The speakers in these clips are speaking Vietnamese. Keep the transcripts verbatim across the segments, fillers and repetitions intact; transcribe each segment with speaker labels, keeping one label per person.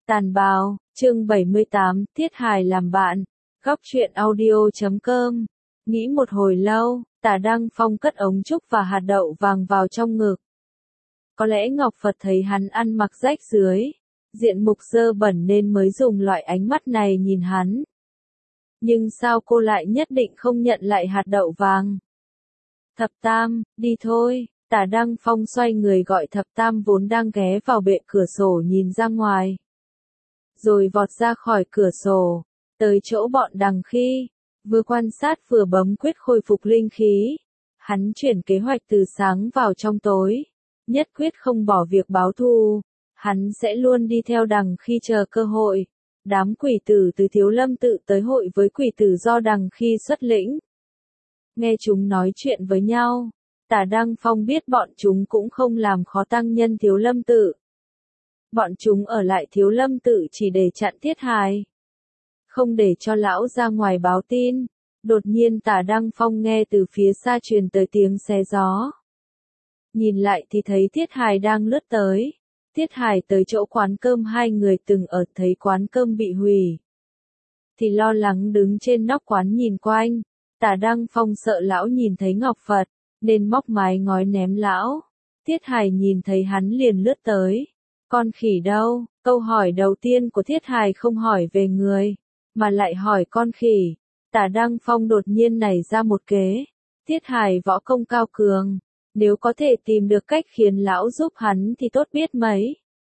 Speaker 1: Tàn bào, chương bảy mươi tám, Thiết Hài làm bạn, góc truyện audio chấm com. Nghĩ một hồi lâu, Tả Đăng Phong cất ống trúc và hạt đậu vàng vào trong ngực. Có lẽ Ngọc Phật thấy hắn ăn mặc rách rưới, diện mục dơ bẩn nên mới dùng loại ánh mắt này nhìn hắn. Nhưng sao cô lại nhất định không nhận lại hạt đậu vàng? Thập Tam, đi thôi. Tả Đăng Phong xoay người gọi Thập Tam vốn đang ghé vào bệ cửa sổ nhìn ra ngoài. Rồi vọt ra khỏi cửa sổ, tới chỗ bọn Đằng Khi, vừa quan sát vừa bấm quyết khôi phục linh khí. Hắn chuyển kế hoạch từ sáng vào trong tối, nhất quyết không bỏ việc báo thù, hắn sẽ luôn đi theo Đằng Khi chờ cơ hội. Đám quỷ tử từ Thiếu Lâm tự tới hội với quỷ tử do Đằng Khi xuất lĩnh. Nghe chúng nói chuyện với nhau, Tả Đăng Phong biết bọn chúng cũng không làm khó tăng nhân Thiếu Lâm tự. Bọn chúng ở lại Thiếu Lâm tự chỉ để chặn Thiết Hài, không để cho lão ra ngoài báo tin. Đột nhiên Tả Đăng Phong nghe từ phía xa truyền tới tiếng xé gió. Nhìn lại thì thấy Thiết Hài đang lướt tới. Thiết Hài tới chỗ quán cơm hai người từng ở, thấy quán cơm bị hủy, thì lo lắng đứng trên nóc quán nhìn quanh. Tả Đăng Phong sợ lão nhìn thấy Ngọc Phật, nên móc mái ngói ném lão. Thiết Hài nhìn thấy hắn liền lướt tới. Con khỉ đâu? Câu hỏi đầu tiên của Thiết Hài không hỏi về người, mà lại hỏi con khỉ. Tả Đăng Phong đột nhiên nảy ra một kế. Thiết Hài võ công cao cường, nếu có thể tìm được cách khiến lão giúp hắn thì tốt biết mấy.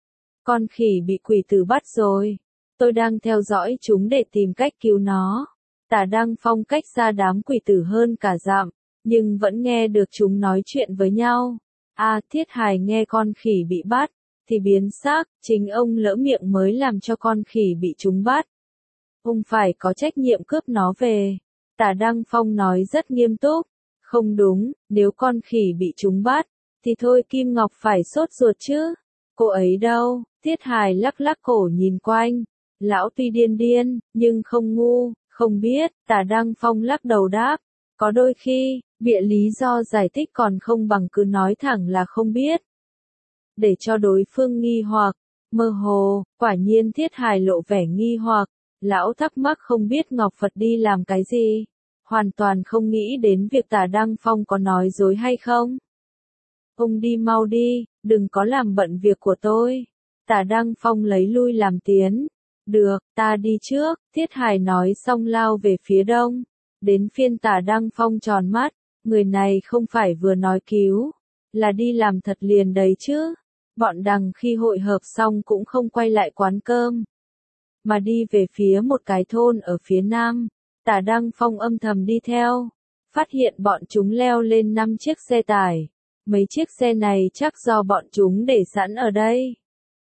Speaker 1: Con khỉ bị quỷ tử bắt rồi. Tôi đang theo dõi chúng để tìm cách cứu nó. Tả Đăng Phong cách xa đám quỷ tử hơn cả dặm, nhưng vẫn nghe được chúng nói chuyện với nhau. À, Thiết Hài nghe con khỉ bị bắt, thì biến xác, chính ông lỡ miệng mới làm cho con khỉ bị chúng bắt. Ông phải có trách nhiệm cướp nó về. Tả Đăng Phong nói rất nghiêm túc. Không đúng, nếu con khỉ bị chúng bắt, thì thôi Kim Ngọc phải sốt ruột chứ. Cô ấy đâu? Thiết Hài lắc lắc cổ nhìn quanh. Lão tuy điên điên, nhưng không ngu, không biết. Tả Đăng Phong lắc đầu đáp. Có đôi khi, bịa lý do giải thích còn không bằng cứ nói thẳng là không biết, để cho đối phương nghi hoặc, mơ hồ. Quả nhiên Thiết Hài lộ vẻ nghi hoặc. Lão thắc mắc không biết Ngọc Phật đi làm cái gì, hoàn toàn không nghĩ đến việc Tả Đăng Phong có nói dối hay không. Ông đi mau đi, đừng có làm bận việc của tôi. Tả Đăng Phong lấy lui làm tiến. Được, ta đi trước. Thiết Hài nói xong lao về phía đông. Đến phiên Tả Đăng Phong tròn mắt. Người này không phải vừa nói cứu, là đi làm thật liền đấy chứ. Bọn Đằng Khi hội hợp xong cũng không quay lại quán cơm, mà đi về phía một cái thôn ở phía nam. Tả Đăng Phong âm thầm đi theo, phát hiện bọn chúng leo lên năm chiếc xe tải. Mấy chiếc xe này chắc do bọn chúng để sẵn ở đây.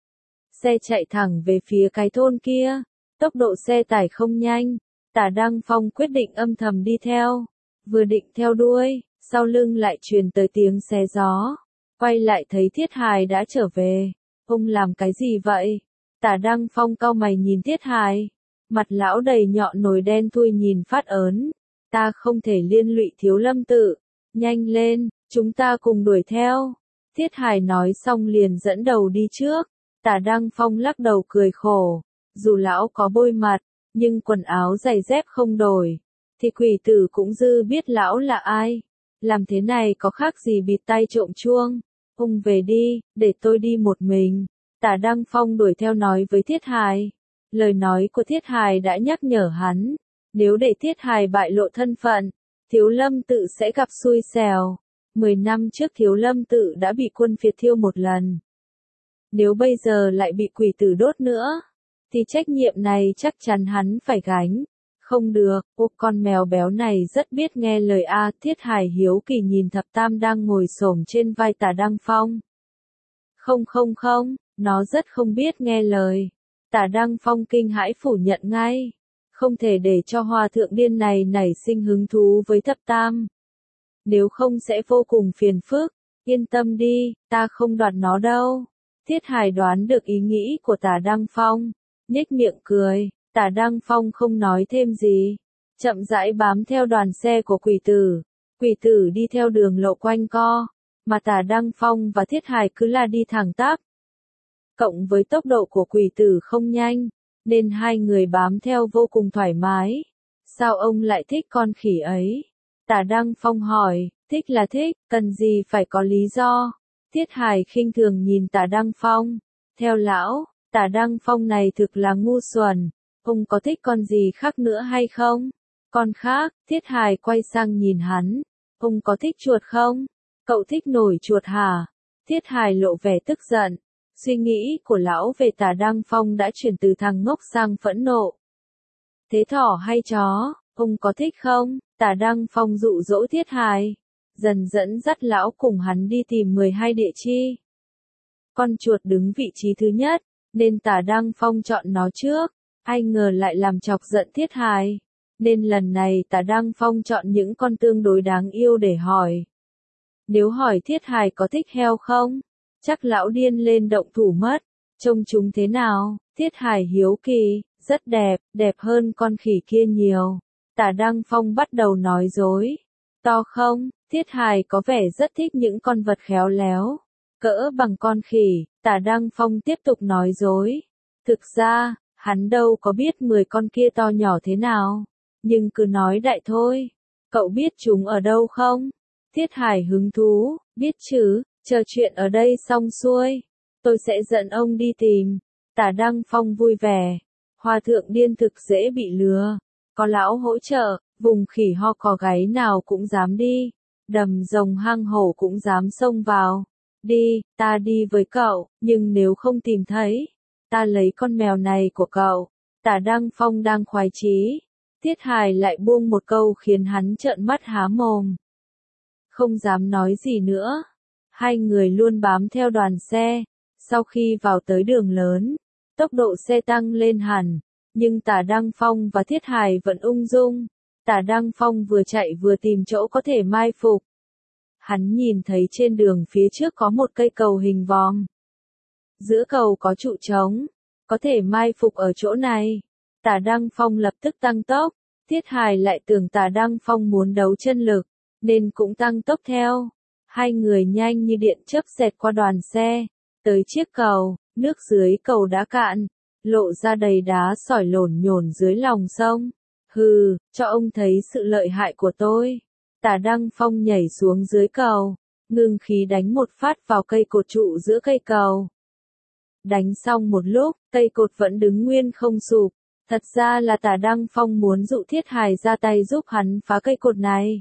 Speaker 1: Xe chạy thẳng về phía cái thôn kia, tốc độ xe tải không nhanh. Tả Đăng Phong quyết định âm thầm đi theo, vừa định theo đuôi, sau lưng lại truyền tới tiếng xé gió. Quay lại thấy Thiết Hài đã trở về. Ông làm cái gì vậy? Tả Đăng Phong cau mày nhìn Thiết Hài. Mặt lão đầy nhọn nồi đen thui nhìn phát ớn. Ta không thể liên lụy Thiếu Lâm tự. Nhanh lên, chúng ta cùng đuổi theo. Thiết Hài nói xong liền dẫn đầu đi trước. Tả Đăng Phong lắc đầu cười khổ. Dù lão có bôi mặt, nhưng quần áo giày dép không đổi, thì quỷ tử cũng dư biết lão là ai. Làm thế này có khác gì bịt tai trộm chuông. Ông về đi, để tôi đi một mình. Tả Đăng Phong đuổi theo nói với Thiết Hài. Lời nói của Thiết Hài đã nhắc nhở hắn. Nếu để Thiết Hài bại lộ thân phận, Thiếu Lâm tự sẽ gặp xui xẻo. Mười năm trước Thiếu Lâm tự đã bị quân phiệt thiêu một lần. Nếu bây giờ lại bị quỷ tử đốt nữa, thì trách nhiệm này chắc chắn hắn phải gánh. Không được, ô con mèo béo này rất biết nghe lời a. Thiết Hài hiếu kỳ nhìn Thập Tam đang ngồi xổm trên vai Tả Đăng Phong. Không không không, nó rất không biết nghe lời. Tả Đăng Phong kinh hãi phủ nhận ngay. Không thể để cho hòa thượng điên này nảy sinh hứng thú với Thập Tam. Nếu không sẽ vô cùng phiền phức. Yên tâm đi, ta không đoạt nó đâu. Thiết Hài đoán được ý nghĩ của Tả Đăng Phong, nhếch miệng cười. Tả Đăng Phong không nói thêm gì, chậm rãi bám theo đoàn xe của quỷ tử. Quỷ tử đi theo đường lộ quanh co, mà Tả Đăng Phong và Thiết Hài cứ là đi thẳng tắp. cộng với tốc độ của quỷ tử không nhanh, nên hai người bám theo vô cùng thoải mái. Sao ông lại thích con khỉ ấy? Tả Đăng Phong hỏi, thích là thích, cần gì phải có lý do. Tiết Hải khinh thường nhìn Tả Đăng Phong. Theo lão, Tả Đăng Phong này thực là ngu xuẩn. Ông có thích con gì khác nữa hay không? Con khác, Tiết Hải quay sang nhìn hắn. Ông có thích chuột không? Cậu thích nổi chuột hả? Tiết Hải lộ vẻ tức giận. Suy nghĩ của lão về Tả Đăng Phong đã chuyển từ thằng ngốc sang phẫn nộ. Thế thỏ hay chó, ông có thích không? Tả Đăng Phong dụ dỗ Tiết Hải. Dần dẫn dắt lão cùng hắn đi tìm mười hai địa chi. Con chuột đứng vị trí thứ nhất, nên Tả Đăng Phong chọn nó trước. Ai ngờ lại làm chọc giận Tiết Hải. Nên lần này Tả Đăng Phong chọn những con tương đối đáng yêu để hỏi. Nếu hỏi Tiết Hải có thích heo không? Chắc lão điên lên động thủ mất. Trông chúng thế nào? Tiết Hải hiếu kỳ, rất đẹp, đẹp hơn con khỉ kia nhiều. Tả Đăng Phong bắt đầu nói dối. To không? Tiết Hải có vẻ rất thích những con vật khéo léo. Cỡ bằng con khỉ, Tả Đăng Phong tiếp tục nói dối. Thực ra, hắn đâu có biết mười con kia to nhỏ thế nào. Nhưng cứ nói đại thôi. Cậu biết chúng ở đâu không? Tiết Hải hứng thú, biết chứ, chờ chuyện ở đây xong xuôi. Tôi sẽ dẫn ông đi tìm. Tả Đăng Phong vui vẻ. Hòa thượng điên thực dễ bị lừa. Có lão hỗ trợ, vùng khỉ ho cò gáy nào cũng dám đi. Đầm rồng hang hổ cũng dám xông vào. Đi, ta đi với cậu, nhưng nếu không tìm thấy, ta lấy con mèo này của cậu. Tả Đăng Phong đang khoái chí. Tiết Hải lại buông một câu khiến hắn trợn mắt há mồm. Không dám nói gì nữa. Hai người luôn bám theo đoàn xe. Sau khi vào tới đường lớn, tốc độ xe tăng lên hẳn. Nhưng Tả Đăng Phong và Tiết Hải vẫn ung dung. Tả Đăng Phong vừa chạy vừa tìm chỗ có thể mai phục. Hắn nhìn thấy trên đường phía trước có một cây cầu hình vòm. Giữa cầu có trụ trống, có thể mai phục ở chỗ này. Tả Đăng Phong lập tức tăng tốc. Tiết Hải lại tưởng Tả Đăng Phong muốn đấu chân lực, nên cũng tăng tốc theo. Hai người nhanh như điện chớp xẹt qua đoàn xe, tới chiếc cầu, nước dưới cầu đã cạn, lộ ra đầy đá sỏi lổn nhổn dưới lòng sông. Hừ, cho ông thấy sự lợi hại của tôi. Tả Đăng Phong nhảy xuống dưới cầu, ngưng khí đánh một phát vào cây cột trụ giữa cây cầu. Đánh xong một lúc, cây cột vẫn đứng nguyên không sụp. Thật ra là Tả Đăng Phong muốn dụ Tiết Hải ra tay giúp hắn phá cây cột này.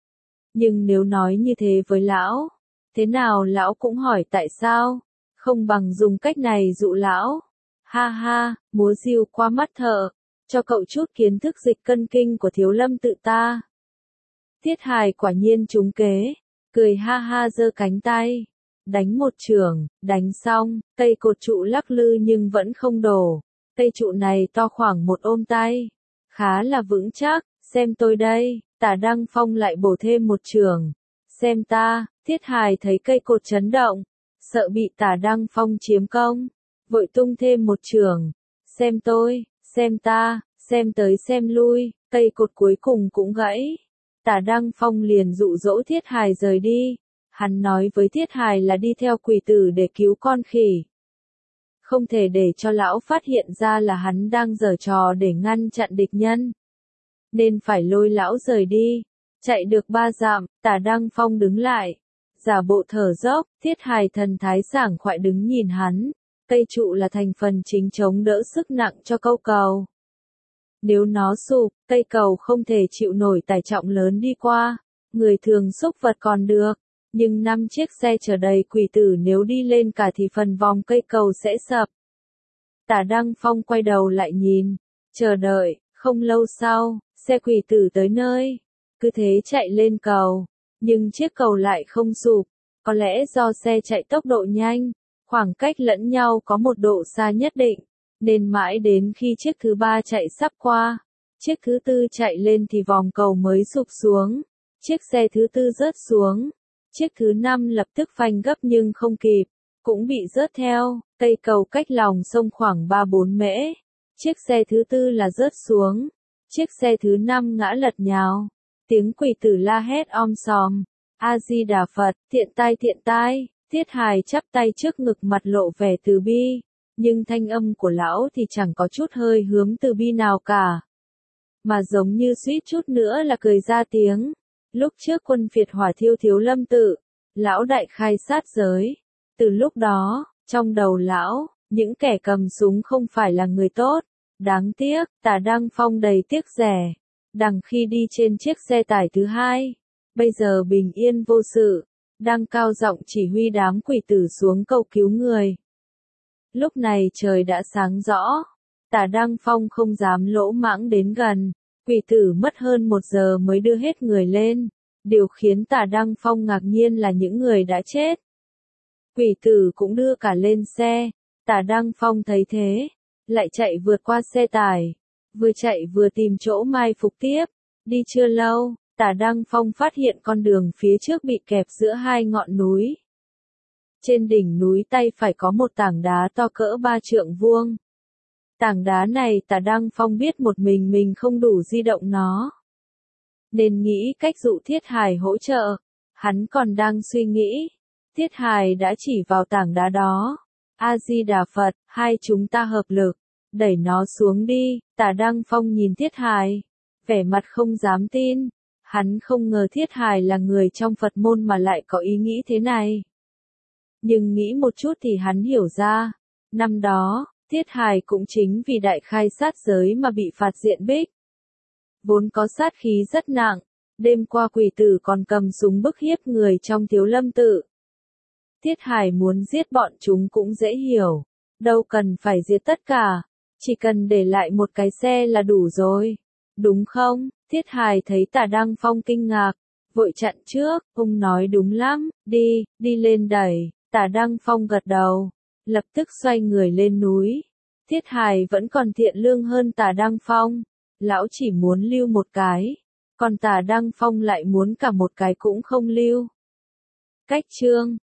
Speaker 1: Nhưng nếu nói như thế với lão, thế nào lão cũng hỏi tại sao, không bằng dùng cách này dụ lão. Ha ha, múa diều qua mắt thợ, cho cậu chút kiến thức dịch cân kinh của Thiếu Lâm tự ta. Tiết Hải quả nhiên trúng kế, cười ha ha giơ cánh tay, đánh một chưởng, đánh xong, cây cột trụ lắc lư nhưng vẫn không đổ. Cây trụ này to khoảng một ôm tay, khá là vững chắc, xem tôi đây. Tả Đăng Phong lại bổ thêm một chưởng. Xem ta, Tiết Hải thấy cây cột chấn động, sợ bị Tả Đăng Phong chiếm công, vội tung thêm một chưởng. Xem tôi, xem ta, xem tới xem lui, cây cột cuối cùng cũng gãy. Tả Đăng Phong liền dụ dỗ Tiết Hải rời đi. Hắn nói với Tiết Hải là đi theo quỷ tử để cứu con khỉ. Không thể để cho lão phát hiện ra là hắn đang giở trò để ngăn chặn địch nhân. Nên phải lôi lão rời đi. Chạy được ba dặm, Tả Đăng Phong đứng lại. Giả bộ thở dốc, Tiết Hải thần thái sảng khoái đứng nhìn hắn. Cây trụ là thành phần chính chống đỡ sức nặng cho câu cầu. Nếu nó sụp, cây cầu không thể chịu nổi tải trọng lớn đi qua. Người thường xúc vật còn được. Nhưng năm chiếc xe chở đầy quỷ tử nếu đi lên cả thì phần vòng cây cầu sẽ sập. Tả Đăng Phong quay đầu lại nhìn, chờ đợi, không lâu sau, xe quỷ tử tới nơi, cứ thế chạy lên cầu, nhưng chiếc cầu lại không sụp, có lẽ do xe chạy tốc độ nhanh, khoảng cách lẫn nhau có một độ xa nhất định, nên mãi đến khi chiếc thứ ba chạy sắp qua, chiếc thứ tư chạy lên thì vòng cầu mới sụp xuống, chiếc xe thứ tư rớt xuống. Chiếc thứ năm lập tức phanh gấp nhưng không kịp, cũng bị rớt theo, cây cầu cách lòng sông khoảng ba bốn mễ. Chiếc xe thứ tư là rớt xuống, chiếc xe thứ năm ngã lật nhào. Tiếng quỷ tử la hét om sòm, A Di Đà Phật, thiện tai thiện tai, Thiết Hài chắp tay trước ngực mặt lộ vẻ từ bi, nhưng thanh âm của lão thì chẳng có chút hơi hướng từ bi nào cả, mà giống như suýt chút nữa là cười ra tiếng. Lúc trước quân phiệt hỏa thiêu Thiếu Lâm tự, lão đại khai sát giới. Từ lúc đó, trong đầu lão, những kẻ cầm súng không phải là người tốt. Đáng tiếc, Tả Đăng Phong đầy tiếc rẻ. Đằng khi đi trên chiếc xe tải thứ hai, bây giờ bình yên vô sự, đang cao giọng chỉ huy đám quỷ tử xuống cầu cứu người. Lúc này trời đã sáng rõ, Tả Đăng Phong không dám lỗ mãng đến gần. Quỷ tử mất hơn một giờ mới đưa hết người lên. Điều khiến Tả Đăng Phong ngạc nhiên là những người đã chết. Quỷ tử cũng đưa cả lên xe. Tả Đăng Phong thấy thế, lại chạy vượt qua xe tải, vừa chạy vừa tìm chỗ mai phục tiếp. Đi chưa lâu, Tả Đăng Phong phát hiện con đường phía trước bị kẹp giữa hai ngọn núi. Trên đỉnh núi tay phải có một tảng đá to cỡ ba trượng vuông. Tảng đá này Tả Đăng Phong biết một mình mình không đủ di động nó, nên nghĩ cách dụ Thiết Hài hỗ trợ. Hắn còn đang suy nghĩ, Thiết Hài đã chỉ vào tảng đá đó. A-di-đà Phật, hai chúng ta hợp lực, đẩy nó xuống đi. Tả Đăng Phong nhìn Thiết Hài, vẻ mặt không dám tin. Hắn không ngờ Thiết Hài là người trong Phật môn mà lại có ý nghĩ thế này. Nhưng nghĩ một chút thì hắn hiểu ra, năm đó, Thiết Hài cũng chính vì đại khai sát giới mà bị phạt diện bích. Vốn có sát khí rất nặng, đêm qua quỷ tử còn cầm súng bức hiếp người trong Thiếu Lâm tự. Thiết Hài muốn giết bọn chúng cũng dễ hiểu, đâu cần phải giết tất cả, chỉ cần để lại một cái xe là đủ rồi, đúng không? Thiết Hài thấy Tả Đăng Phong kinh ngạc, vội chặn trước. Ông nói đúng lắm, đi, đi lên đẩy. Tả Đăng Phong gật đầu, lập tức xoay người lên núi. Thiết Hài vẫn còn thiện lương hơn Tả Đăng Phong, lão chỉ muốn lưu một cái, còn Tả Đăng Phong lại muốn cả một cái cũng không lưu. Cách chương